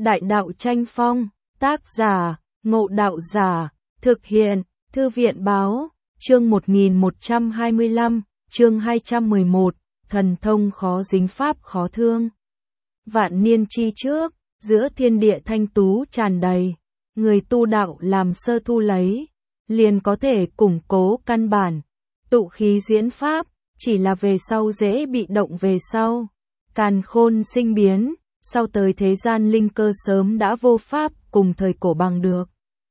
Đại đạo tranh phong, tác giả, Ngộ Đạo Giả, thực hiện, Thư viện báo, chương 1125, chương 211, thần thông khó dính pháp khó thương. Vạn niên chi trước, giữa thiên địa thanh tú tràn đầy, người tu đạo làm sơ thu lấy, liền có thể củng cố căn bản, tụ khí diễn pháp, chỉ là về sau dễ bị động về sau. Càn khôn sinh biến, sau tới thế gian linh cơ sớm đã vô pháp cùng thời cổ bằng được.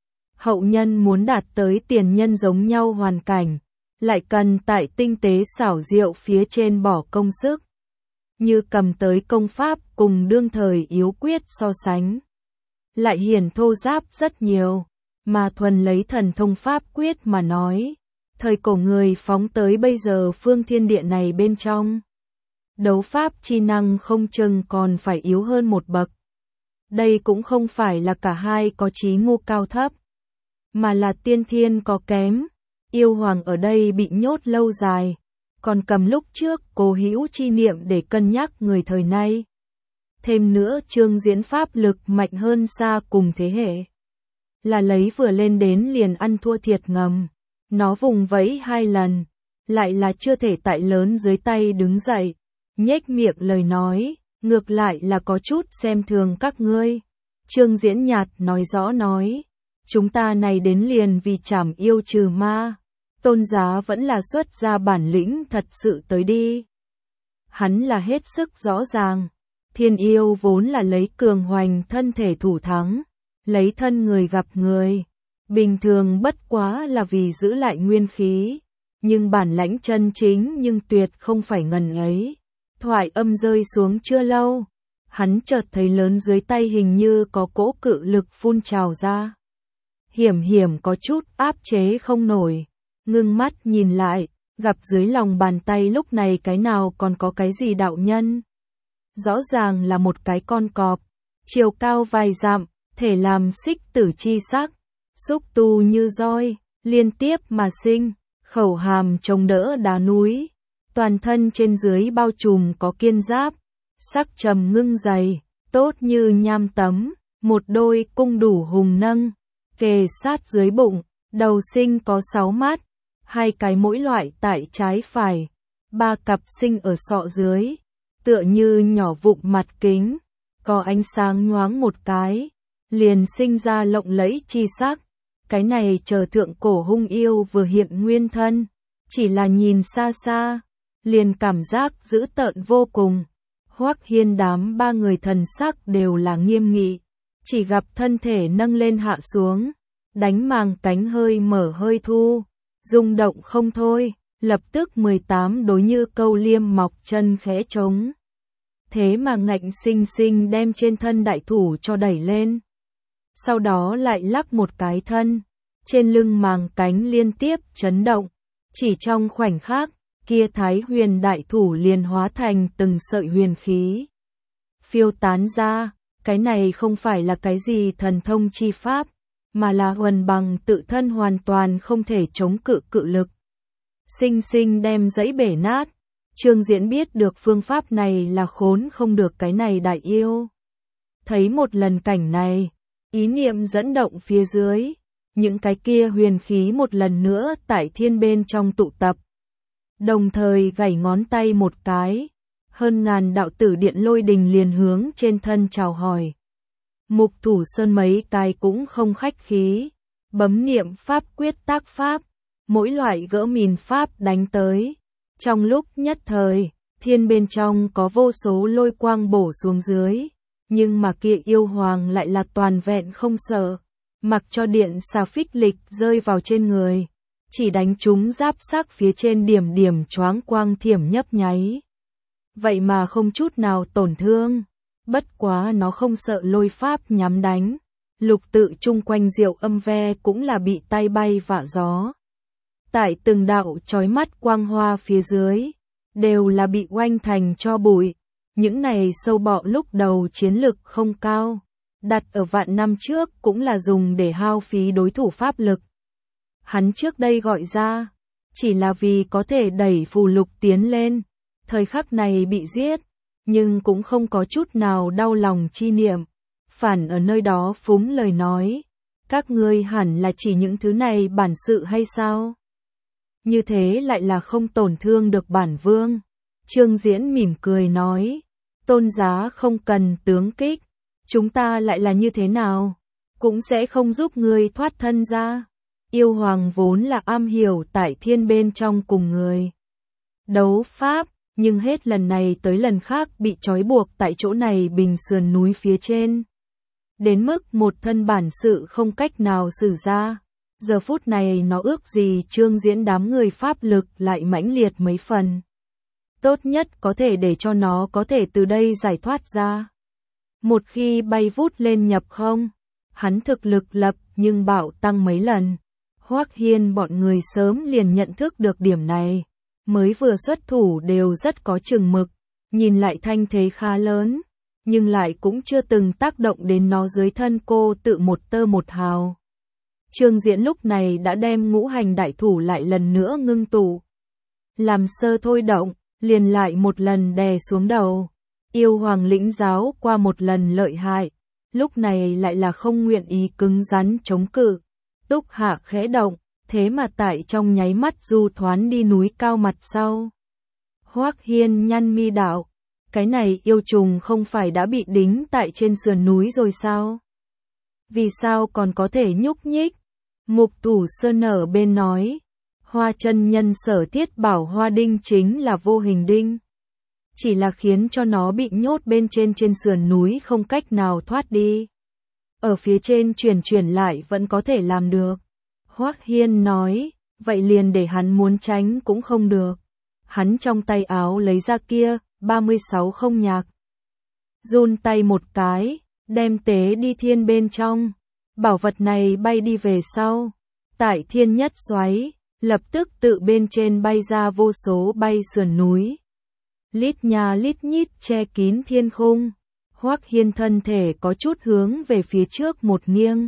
Hậu nhân muốn đạt tới tiền nhân giống nhau hoàn cảnh, lại cần tại tinh tế xảo diệu phía trên bỏ công sức. Như cầm tới công pháp cùng đương thời yếu quyết so sánh. Lại hiển thô giáp rất nhiều, mà thuần lấy thần thông pháp quyết mà nói. Thời cổ người phóng tới bây giờ phương thiên địa này bên trong. Đấu pháp chi năng không chừng còn phải yếu hơn một bậc. Đây cũng không phải là cả hai có chí ngu cao thấp, mà là tiên thiên có kém. Yêu hoàng ở đây bị nhốt lâu dài, còn cầm lúc trước cố hữu chi niệm để cân nhắc người thời nay. Thêm nữa chương diễn pháp lực mạnh hơn xa cùng thế hệ. Là lấy vừa lên đến liền ăn thua thiệt ngầm. Nó vùng vẫy 2 lần, lại là chưa thể tại lớn dưới tay đứng dậy. Nhếch miệng lời nói, ngược lại là có chút xem thường các ngươi. Chương diễn nhạt nói rõ nói, chúng ta này đến liền vì trảm yêu trừ ma. Tôn giá vẫn là xuất ra bản lĩnh thật sự tới đi. Hắn là hết sức rõ ràng. Thiên yêu vốn là lấy cường hoành thân thể thủ thắng, lấy thân người gặp người. Bình thường bất quá là vì giữ lại nguyên khí, nhưng bản lãnh chân chính nhưng tuyệt không phải ngần ấy. Thoại âm rơi xuống chưa lâu, hắn chợt thấy lớn dưới tay hình như có cỗ cự lực phun trào ra. Hiểm hiểm có chút áp chế không nổi, ngưng mắt nhìn lại, gặp dưới lòng bàn tay lúc này cái nào còn có cái gì đạo nhân. Rõ ràng là một cái con cọp, chiều cao vài dặm, thể làm xích tử chi sắc. Xúc tu như roi, liên tiếp mà sinh, khẩu hàm chống đỡ đá núi, toàn thân trên dưới bao trùm có kiên giáp, sắc trầm ngưng dày, tốt như nham tấm, một đôi cung đủ hùng nâng, kề sát dưới bụng, đầu sinh có 6 mắt, 2 cái mỗi loại tại trái phải, 3 cặp sinh ở sọ dưới, tựa như nhỏ vụn mặt kính, có ánh sáng nhoáng một cái, liền sinh ra lộng lẫy chi sắc. Cái này chờ thượng cổ hung yêu vừa hiện nguyên thân, chỉ là nhìn xa xa, liền cảm giác dữ tợn vô cùng. Hoắc Hiên đám 3 người thần sắc đều là nghiêm nghị, chỉ gặp thân thể nâng lên hạ xuống, đánh màng cánh hơi mở hơi thu, rung động không thôi, lập tức 18 đối như câu liêm mọc chân khẽ trống. Thế mà ngạnh sinh sinh đem trên thân đại thủ cho đẩy lên. Sau đó lại lắc một cái thân, trên lưng màng cánh liên tiếp chấn động, chỉ trong khoảnh khắc, kia Thái Huyền đại thủ liền hóa thành từng sợi huyền khí. Phiêu tán ra, cái này không phải là cái gì thần thông chi pháp, mà là huần bằng tự thân hoàn toàn không thể chống cự cự lực. Sinh sinh đem dãy bể nát, Chương Diễn biết được phương pháp này là khốn không được cái này đại yêu. Thấy một lần cảnh này, ý niệm dẫn động phía dưới, những cái kia huyền khí một lần nữa tại thiên bên trong tụ tập. Đồng thời gảy ngón tay một cái, hơn ngàn đạo tử điện lôi đình liền hướng trên thân chào hỏi. Mục Thủ Sơn mấy cái cũng không khách khí, bấm niệm pháp quyết tác pháp, mỗi loại gỡ mìn pháp đánh tới. Trong lúc nhất thời, thiên bên trong có vô số lôi quang bổ xuống dưới, nhưng mà kia yêu hoàng lại là toàn vẹn không sợ. Mặc cho điện xà phích lịch rơi vào trên người, chỉ đánh trúng giáp sắc phía trên điểm điểm choáng quang thiểm nhấp nháy. Vậy mà không chút nào tổn thương, bất quá nó không sợ lôi pháp nhắm đánh. Lục tự chung quanh diệu âm ve cũng là bị tay bay vạ gió. Tại từng đạo chói mắt quang hoa phía dưới, đều là bị oanh thành cho bụi. Những này sâu bọ lúc đầu chiến lực không cao, đặt ở vạn năm trước cũng là dùng để hao phí đối thủ pháp lực. Hắn trước đây gọi ra, chỉ là vì có thể đẩy phù lục tiến lên, thời khắc này bị giết, nhưng cũng không có chút nào đau lòng chi niệm. phản ở nơi đó phúng lời nói. Các ngươi hẳn là chỉ những thứ này bản sự hay sao? Như thế lại là không tổn thương được bản vương. Trương Diễn mỉm cười nói, tôn giá không cần tướng kích, chúng ta lại là như thế nào, cũng sẽ không giúp ngươi thoát thân ra. Yêu hoàng vốn là am hiểu tại thiên bên trong cùng người đấu pháp, nhưng hết lần này tới lần khác bị trói buộc tại chỗ này bình sườn núi phía trên. Đến mức một thân bản sự không cách nào sử ra. Giờ phút này nó ước gì Trương Diễn đám người pháp lực lại mãnh liệt mấy phần. Tốt nhất có thể để cho nó có thể từ đây giải thoát ra. Một khi bay vút lên nhập không, hắn thực lực lập nhưng bạo tăng mấy lần. Hoắc Hiên bọn người sớm liền nhận thức được điểm này. Mới vừa xuất thủ đều rất có chừng mực, nhìn lại thanh thế khá lớn, nhưng lại cũng chưa từng tác động đến nó dưới thân cô tự một tơ một hào. Trương Diễn lúc này đã đem ngũ hành đại thủ lại lần nữa ngưng tụ. Làm sơ thôi động, liền lại một lần đè xuống đầu. Yêu hoàng lĩnh giáo qua một lần lợi hại, lúc này lại là không nguyện ý cứng rắn chống cự. Túc hạ khẽ động, thế mà tại trong nháy mắt du thoán đi núi cao mặt sau. Hoắc Hiên nhăn mi đạo, cái này yêu trùng không phải đã bị đính tại trên sườn núi rồi sao? Vì sao còn có thể nhúc nhích? Mục Tủ Sơn ở bên nói, Hoa chân nhân sở thiết bảo hoa đinh chính là vô hình đinh. Chỉ là khiến cho nó bị nhốt bên trên sườn núi không cách nào thoát đi. Ở phía trên chuyển lại vẫn có thể làm được. Hoắc Hiên nói, vậy liền để hắn muốn tránh cũng không được. Hắn trong tay áo lấy ra kia, 36 không nhạc. Run tay một cái, đem tế đi thiên bên trong. Bảo vật này bay đi về sau. Tại thiên nhất xoáy, lập tức tự bên trên bay ra vô số bay sườn núi. Lít nhà lít nhít che kín thiên khung. Hoắc Hiên thân thể có chút hướng về phía trước một nghiêng.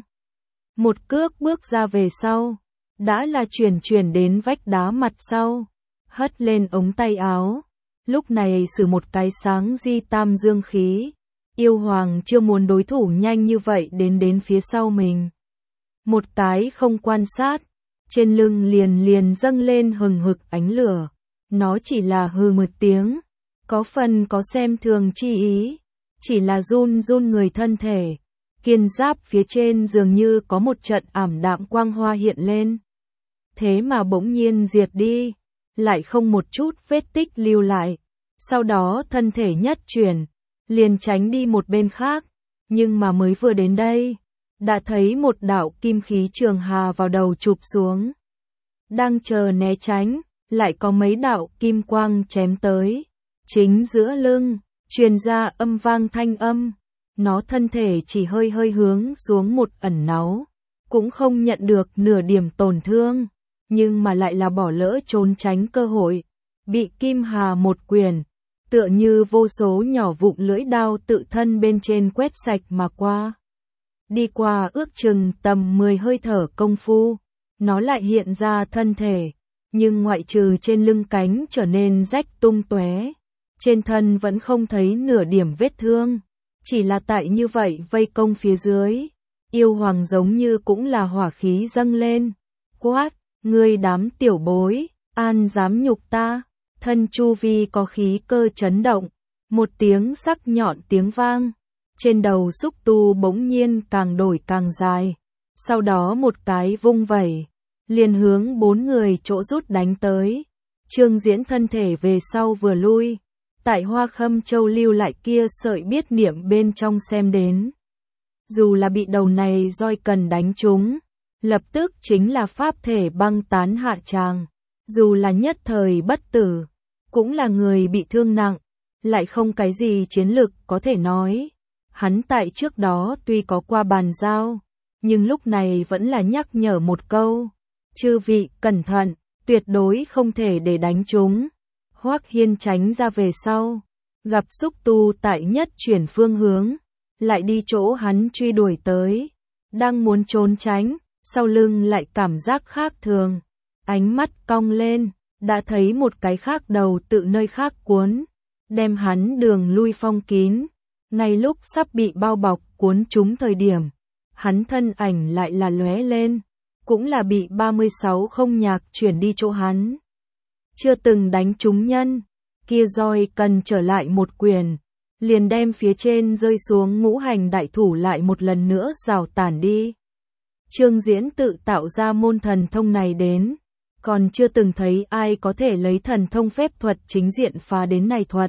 Một cước bước ra về sau. Đã là chuyển đến vách đá mặt sau. Hất lên ống tay áo. Lúc này sử một cái sáng di tam dương khí. Yêu hoàng chưa muốn đối thủ nhanh như vậy đến phía sau mình. Một cái không quan sát. Trên lưng liền dâng lên hừng hực ánh lửa. Nó chỉ là hừ một tiếng. Có phần có xem thường chi ý. Chỉ là run người thân thể. Kiên giáp phía trên dường như có một trận ảm đạm quang hoa hiện lên. Thế mà bỗng nhiên diệt đi. Lại không một chút vết tích lưu lại. Sau đó thân thể nhất chuyển. Liền tránh đi một bên khác. Nhưng mà mới vừa đến đây. Đã thấy một đạo kim khí trường hà vào đầu chụp xuống. Đang chờ né tránh. Lại có mấy đạo kim quang chém tới. Chính giữa lưng. Truyền ra âm vang thanh âm. Nó thân thể chỉ hơi hướng xuống một ẩn náu. Cũng không nhận được nửa điểm tổn thương. Nhưng mà lại là bỏ lỡ trốn tránh cơ hội. Bị kim hà một quyền. Tựa như vô số nhỏ vụn lưỡi đao tự thân bên trên quét sạch mà qua. Đi qua ước chừng tầm 10 hơi thở công phu. Nó lại hiện ra thân thể. Nhưng ngoại trừ trên lưng cánh trở nên rách tung tóe. Trên thân vẫn không thấy nửa điểm vết thương. Chỉ là tại như vậy vây công phía dưới. Yêu hoàng giống như cũng là hỏa khí dâng lên. Quát, ngươi đám tiểu bối, an dám nhục ta. Thân chu vi có khí cơ chấn động. Một tiếng sắc nhọn tiếng vang. Trên đầu xúc tu bỗng nhiên càng đổi càng dài. Sau đó một cái vung vẩy. Liền hướng 4 người chỗ rút đánh tới. Trương Diễn thân thể về sau vừa lui. Tại Hoa Khâm Châu lưu lại kia sợi biết niệm bên trong xem đến. Dù là bị đầu này roi cần đánh trúng, lập tức chính là pháp thể băng tán hạ tràng. Dù là nhất thời bất tử, cũng là người bị thương nặng, lại không cái gì chiến lực có thể nói. Hắn tại trước đó tuy có qua bàn giao, nhưng lúc này vẫn là nhắc nhở một câu. Chư vị cẩn thận, tuyệt đối không thể để đánh trúng. Hoắc Hiên tránh ra về sau, gặp xúc tu tại nhất chuyển phương hướng, lại đi chỗ hắn truy đuổi tới, đang muốn trốn tránh, sau lưng lại cảm giác khác thường, ánh mắt cong lên, đã thấy một cái khác đầu tự nơi khác cuốn, đem hắn đường lui phong kín, ngay lúc sắp bị bao bọc cuốn chúng thời điểm, hắn thân ảnh lại là lóe lên, cũng là bị 36 không nhạc chuyển đi chỗ hắn. Chưa từng đánh trúng nhân, kia roi cần trở lại một quyền, liền đem phía trên rơi xuống ngũ hành đại thủ lại một lần nữa rào tản đi. Trương Diễn tự tạo ra môn thần thông này đến, còn chưa từng thấy ai có thể lấy thần thông phép thuật chính diện phá đến này thuật.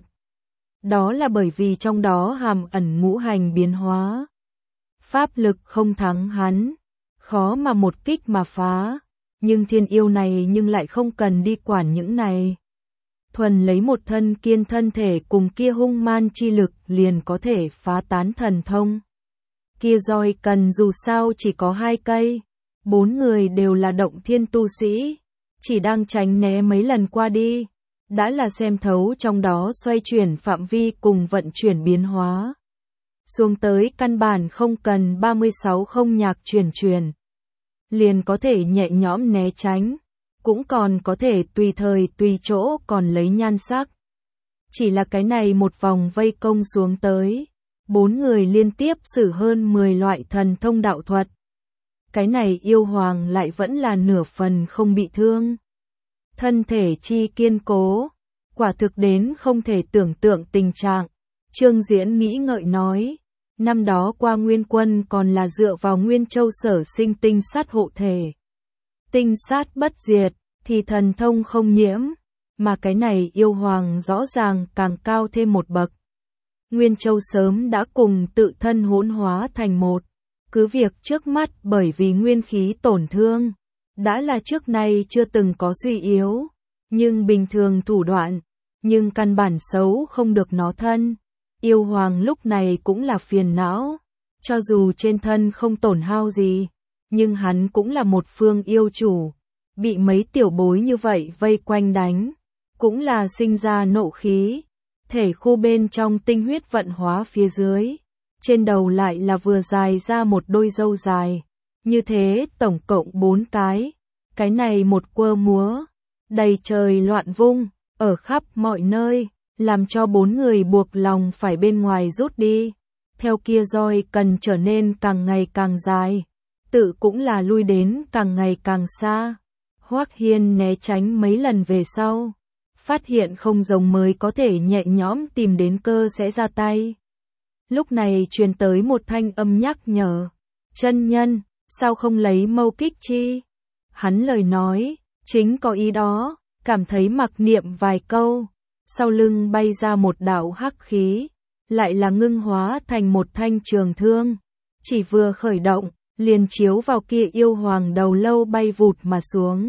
Đó là bởi vì trong đó hàm ẩn ngũ hành biến hóa. Pháp lực không thắng hắn, khó mà một kích mà phá, nhưng thiên yêu này nhưng lại không cần đi quản những này. Thuần lấy một thân kiên thân thể cùng kia hung man chi lực liền có thể phá tán thần thông. Kia roi cần dù sao chỉ có 2 cây, 4 người đều là động thiên tu sĩ, chỉ đang tránh né mấy lần qua đi, đã là xem thấu trong đó xoay chuyển phạm vi cùng vận chuyển biến hóa. Xuống tới căn bản không cần 36 không nhạc chuyển, liền có thể nhẹ nhõm né tránh, cũng còn có thể tùy thời tùy chỗ còn lấy nhan sắc. Chỉ là cái này một vòng vây công xuống tới, 4 người liên tiếp sử hơn 10 loại thần thông đạo thuật. Cái này yêu hoàng lại vẫn là nửa phần không bị thương. Thân thể chi kiên cố, quả thực đến không thể tưởng tượng tình trạng. Trương Diễn nghĩ ngợi nói, năm đó qua Nguyên Quân còn là dựa vào Nguyên Châu sở sinh tinh sát hộ thể. Tinh sát bất diệt, thì thần thông không nhiễm, mà cái này yêu hoàng rõ ràng càng cao thêm một bậc. Nguyên Châu sớm đã cùng tự thân hỗn hóa thành một, cứ việc trước mắt bởi vì nguyên khí tổn thương, đã là trước nay chưa từng có suy yếu, nhưng bình thường thủ đoạn, nhưng căn bản xấu không được nó thân. Yêu hoàng lúc này cũng là phiền não, cho dù trên thân không tổn hao gì, nhưng hắn cũng là một phương yêu chủ, bị mấy tiểu bối như vậy vây quanh đánh, cũng là sinh ra nộ khí, thể khu bên trong tinh huyết vận hóa phía dưới, trên đầu lại là vừa dài ra một đôi râu dài, như thế tổng cộng 4 cái này một quơ múa, đầy trời loạn vung, ở khắp mọi nơi, làm cho 4 người buộc lòng phải bên ngoài rút đi. Theo kia roi cần trở nên càng ngày càng dài, tự cũng là lui đến càng ngày càng xa. Hoắc Hiên né tránh mấy lần về sau, phát hiện không giống mới có thể nhẹ nhõm tìm đến cơ sẽ ra tay. Lúc này truyền tới một thanh âm nhắc nhở, chân nhân, sao không lấy mâu kích chi? Hắn lời nói, chính có ý đó, cảm thấy mặc niệm vài câu, sau lưng bay ra một đạo hắc khí, lại là ngưng hóa thành một thanh trường thương, chỉ vừa khởi động, liền chiếu vào kia yêu hoàng đầu lâu bay vụt mà xuống.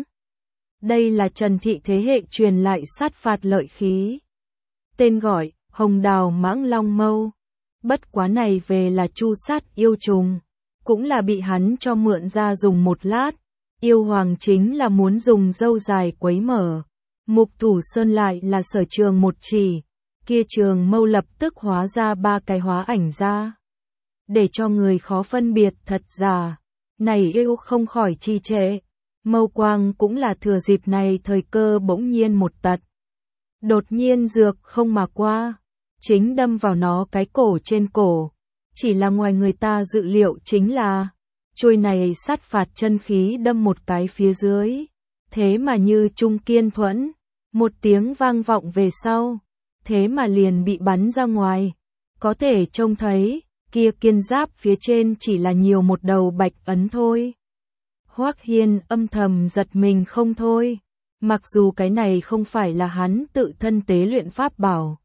Đây là Trần Thị thế hệ truyền lại sát phạt lợi khí. Tên gọi, Hồng Đào Mãng Long Mâu. Bất quá này về là chu sát yêu trùng, cũng là bị hắn cho mượn ra dùng một lát. Yêu hoàng chính là muốn dùng dâu dài quấy mở. Mục Thủ Sơn lại là sở trường một chỉ, kia trường mâu lập tức hóa ra 3 cái hóa ảnh ra. Để cho người khó phân biệt thật giả, này yêu không khỏi trì trệ. Mâu quang cũng là thừa dịp này thời cơ bỗng nhiên một tật. Đột nhiên dược không mà qua, chính đâm vào nó cái cổ trên cổ. Chỉ là ngoài người ta dự liệu chính là, chuôi này sát phạt chân khí đâm một cái phía dưới. Thế mà như trung kiên thuẫn, một tiếng vang vọng về sau, thế mà liền bị bắn ra ngoài. Có thể trông thấy, kia kiên giáp phía trên chỉ là nhiều một đầu bạch ấn thôi. Hoắc Hiên âm thầm giật mình không thôi, mặc dù cái này không phải là hắn tự thân tế luyện pháp bảo.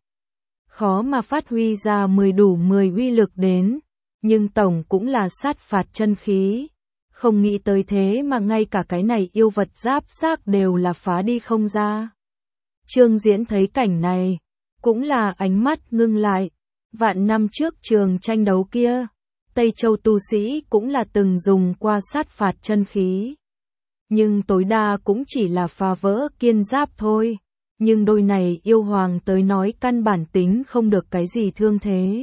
Khó mà phát huy ra 10 đủ 10 uy lực đến, nhưng tổng cũng là sát phạt chân khí. Không nghĩ tới thế mà ngay cả cái này yêu vật giáp xác đều là phá đi không ra. Trương Diễn thấy cảnh này, cũng là ánh mắt ngưng lại. Vạn năm trước trường tranh đấu kia, Tây Châu tu sĩ cũng là từng dùng qua sát phạt chân khí. Nhưng tối đa cũng chỉ là phá vỡ kiên giáp thôi. Nhưng đôi này yêu hoàng tới nói căn bản tính không được cái gì thương thế.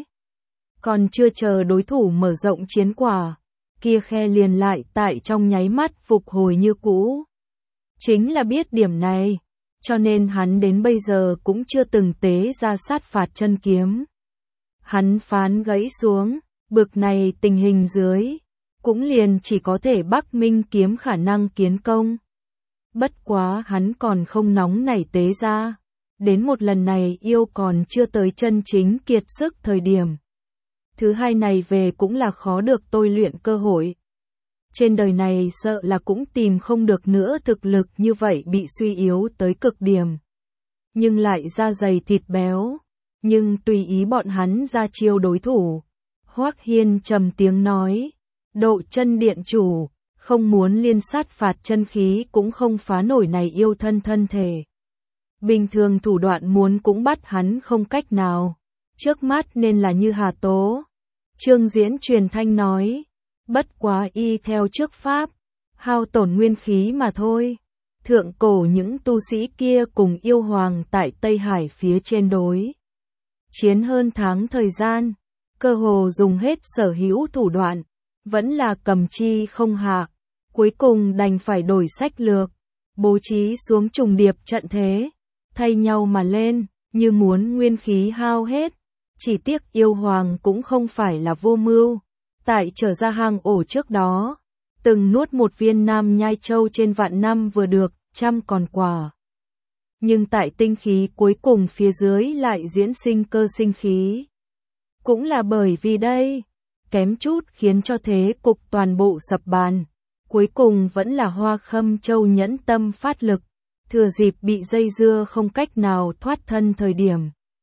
Còn chưa chờ đối thủ mở rộng chiến quả, kia khe liền lại tại trong nháy mắt phục hồi như cũ. Chính là biết điểm này, cho nên hắn đến bây giờ cũng chưa từng tế ra sát phạt chân kiếm. Hắn phán gãy xuống, Bực này tình hình dưới, cũng liền chỉ có thể Bắc Minh kiếm khả năng kiến công. Bất quá hắn còn không nóng nảy tế ra. Đến một lần này yêu còn chưa tới chân chính kiệt sức thời điểm. Thứ hai này về cũng là khó được tôi luyện cơ hội. Trên đời này sợ là cũng tìm không được nữa thực lực như vậy bị suy yếu tới cực điểm. Nhưng lại da dày thịt béo. Nhưng tùy ý bọn hắn ra chiêu đối thủ. Hoắc Hiên trầm tiếng nói. Độ chân điện chủ, không muốn liên sát phạt chân khí cũng không phá nổi này yêu thân thể. Bình thường thủ đoạn muốn cũng bắt hắn không cách nào. Trước mắt nên là như Hà Tố. Trương Diễn truyền thanh nói. Bất quá y theo trước pháp. Hao tổn nguyên khí mà thôi. Thượng cổ những tu sĩ kia cùng yêu hoàng tại Tây Hải phía trên đối. Chiến hơn tháng thời gian. Cơ hồ dùng hết sở hữu thủ đoạn. Vẫn là cầm chi không hạ. Cuối cùng đành phải đổi sách lược. Bố trí xuống trùng điệp trận thế. Thay nhau mà lên, như muốn nguyên khí hao hết. Chỉ tiếc yêu hoàng cũng không phải là vô mưu. Tại trở ra hang ổ trước đó, từng nuốt một viên nam nhai châu trên vạn năm vừa được, trăm còn quả. Nhưng tại tinh khí cuối cùng phía dưới lại diễn sinh cơ sinh khí. Cũng là bởi vì đây, kém chút khiến cho thế cục toàn bộ sập bàn. Cuối cùng vẫn là Hoa Khâm Châu nhẫn tâm phát lực. Thừa dịp bị dây dưa không cách nào thoát thân thời điểm.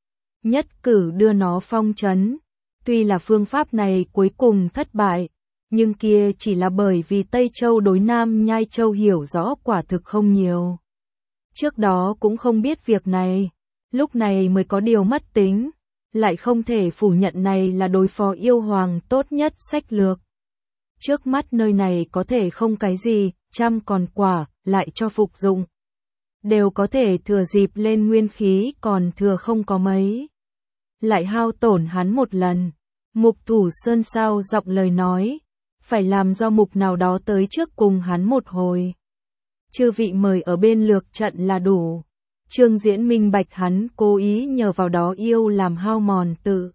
Nhất cử đưa nó phong trấn. Tuy là phương pháp này cuối cùng thất bại, nhưng kia chỉ là bởi vì Tây Châu đối Nam Nhai Châu hiểu rõ quả thực không nhiều. Trước đó cũng không biết việc này, lúc này mới có điều mất tính, lại không thể phủ nhận này là đối phó yêu hoàng tốt nhất sách lược. Trước mắt nơi này có thể không cái gì, trăm còn quả, lại cho phục dụng. Đều có thể thừa dịp lên nguyên khí còn thừa không có mấy. Lại hao tổn hắn một lần. Mục Thủ Sơn sao giọng lời nói. Phải làm do mục nào đó tới trước cùng hắn một hồi. Chư vị mời ở bên lược trận là đủ. Trương Diễn minh bạch hắn cố ý nhờ vào đó yêu làm hao mòn tự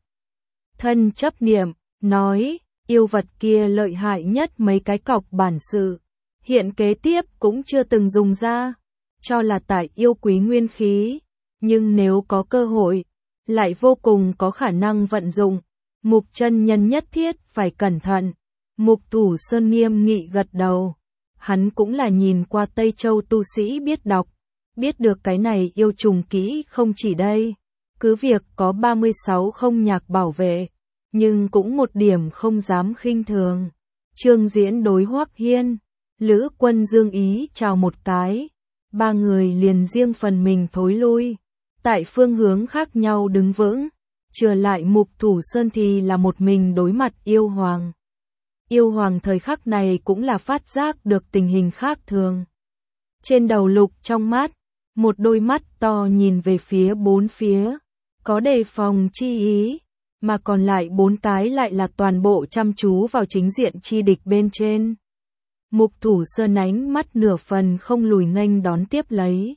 thân chấp niệm. Nói, yêu vật kia lợi hại nhất mấy cái cọc bản sự. Hiện kế tiếp cũng chưa từng dùng ra. Cho là tại yêu quý nguyên khí, nhưng nếu có cơ hội, lại vô cùng có khả năng vận dụng. Mục chân nhân nhất thiết phải cẩn thận. Mục Thủ Sơn nghiêm nghị gật đầu. Hắn cũng là nhìn qua Tây Châu tu sĩ biết đọc, biết được cái này yêu trùng kỹ không chỉ đây. Cứ việc có 36 không nhạc bảo vệ, nhưng cũng một điểm không dám khinh thường. Trương Diễn đối Hoắc Hiên, Lữ Quân Dương ý chào một cái. Ba người liền riêng phần mình thối lui, tại phương hướng khác nhau đứng vững, trở lại Mục Thủ Sơn thì là một mình đối mặt yêu hoàng. Yêu hoàng thời khắc này cũng là phát giác được tình hình khác thường. Trên đầu lục trong mắt, một đôi mắt to nhìn về phía bốn phía, có đề phòng chi ý, mà còn lại bốn cái lại là toàn bộ chăm chú vào chính diện chi địch bên trên. Mục Thủ Sơn ánh mắt nửa phần không lùi nghênh đón tiếp lấy.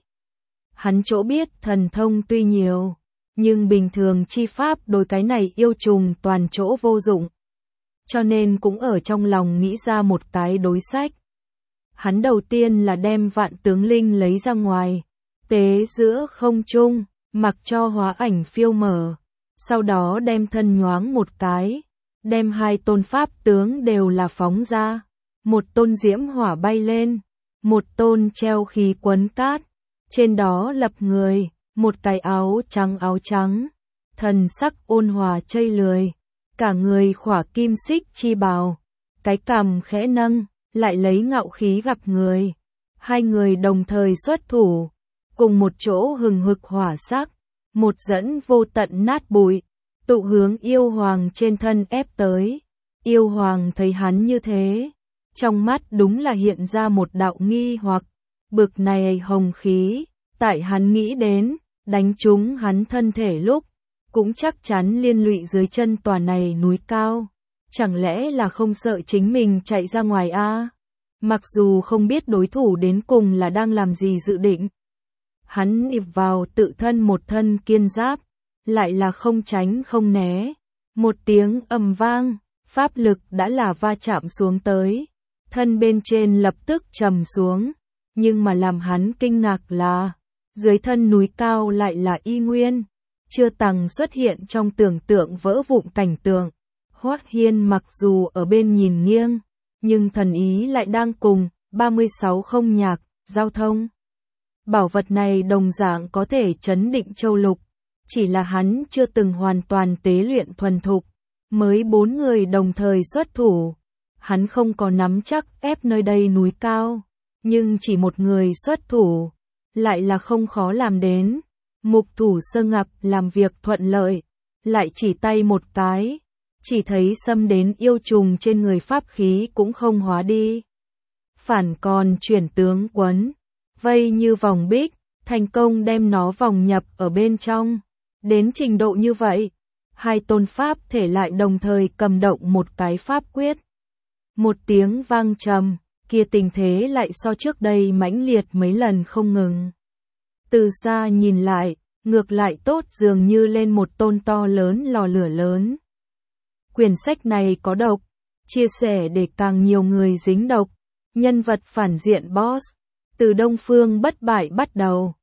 Hắn chỗ biết thần thông tuy nhiều, nhưng bình thường chi pháp đối cái này yêu trùng toàn chỗ vô dụng. Cho nên cũng ở trong lòng nghĩ ra một cái đối sách. Hắn đầu tiên là đem vạn tướng linh lấy ra ngoài, tế giữa không trung, mặc cho hóa ảnh phiêu mở. Sau đó đem thân nhoáng một cái, đem hai tôn pháp tướng đều là phóng ra. Một tôn diễm hỏa bay lên, một tôn treo khí quấn cát, trên đó lập người, một cái áo trắng, thần sắc ôn hòa chây lười, cả người khỏa kim xích chi bào, cái cằm khẽ nâng, lại lấy ngạo khí gặp người. Hai người đồng thời xuất thủ, cùng một chỗ hừng hực hỏa sắc, một dẫn vô tận nát bụi, tụ hướng yêu hoàng trên thân ép tới. Yêu hoàng thấy hắn như thế, trong mắt đúng là hiện ra một đạo nghi hoặc, bực này hồng khí, tại hắn nghĩ đến, đánh trúng hắn thân thể lúc, cũng chắc chắn liên lụy dưới chân tòa này núi cao. Chẳng lẽ là không sợ chính mình chạy ra ngoài a? Mặc dù không biết đối thủ đến cùng là đang làm gì dự định. Hắn ịp vào tự thân một thân kiên giáp, lại là không tránh không né. Một tiếng ầm vang, pháp lực đã là va chạm xuống tới, thân bên trên lập tức trầm xuống, nhưng mà làm hắn kinh ngạc là, dưới thân núi cao lại là y nguyên, chưa từng xuất hiện trong tưởng tượng vỡ vụn cảnh tượng. Hoắc Hiên mặc dù ở bên nhìn nghiêng, nhưng thần ý lại đang cùng 36 không nhạc, giao thông. Bảo vật này đồng dạng có thể chấn định châu lục, chỉ là hắn chưa từng hoàn toàn tế luyện thuần thục, mới 4 người đồng thời xuất thủ. Hắn không có nắm chắc ép nơi đây núi cao, nhưng chỉ một người xuất thủ, lại là không khó làm đến. Mục Thủ Sơ Ngập làm việc thuận lợi, lại chỉ tay một cái, chỉ thấy xâm đến yêu trùng trên người pháp khí cũng không hóa đi. Phản còn chuyển tướng quấn, vây như vòng bích, thành công đem nó vòng nhập ở bên trong. Đến trình độ như vậy, hai tôn pháp thể lại đồng thời cầm động một cái pháp quyết. Một tiếng vang trầm, kia tình thế lại so trước đây mãnh liệt mấy lần không ngừng. Từ xa nhìn lại, ngược lại tốt dường như lên một tôn to lớn lò lửa lớn. Quyển sách này có độc, chia sẻ để càng nhiều người dính độc. Nhân vật phản diện boss, từ Đông Phương Bất Bại bắt đầu,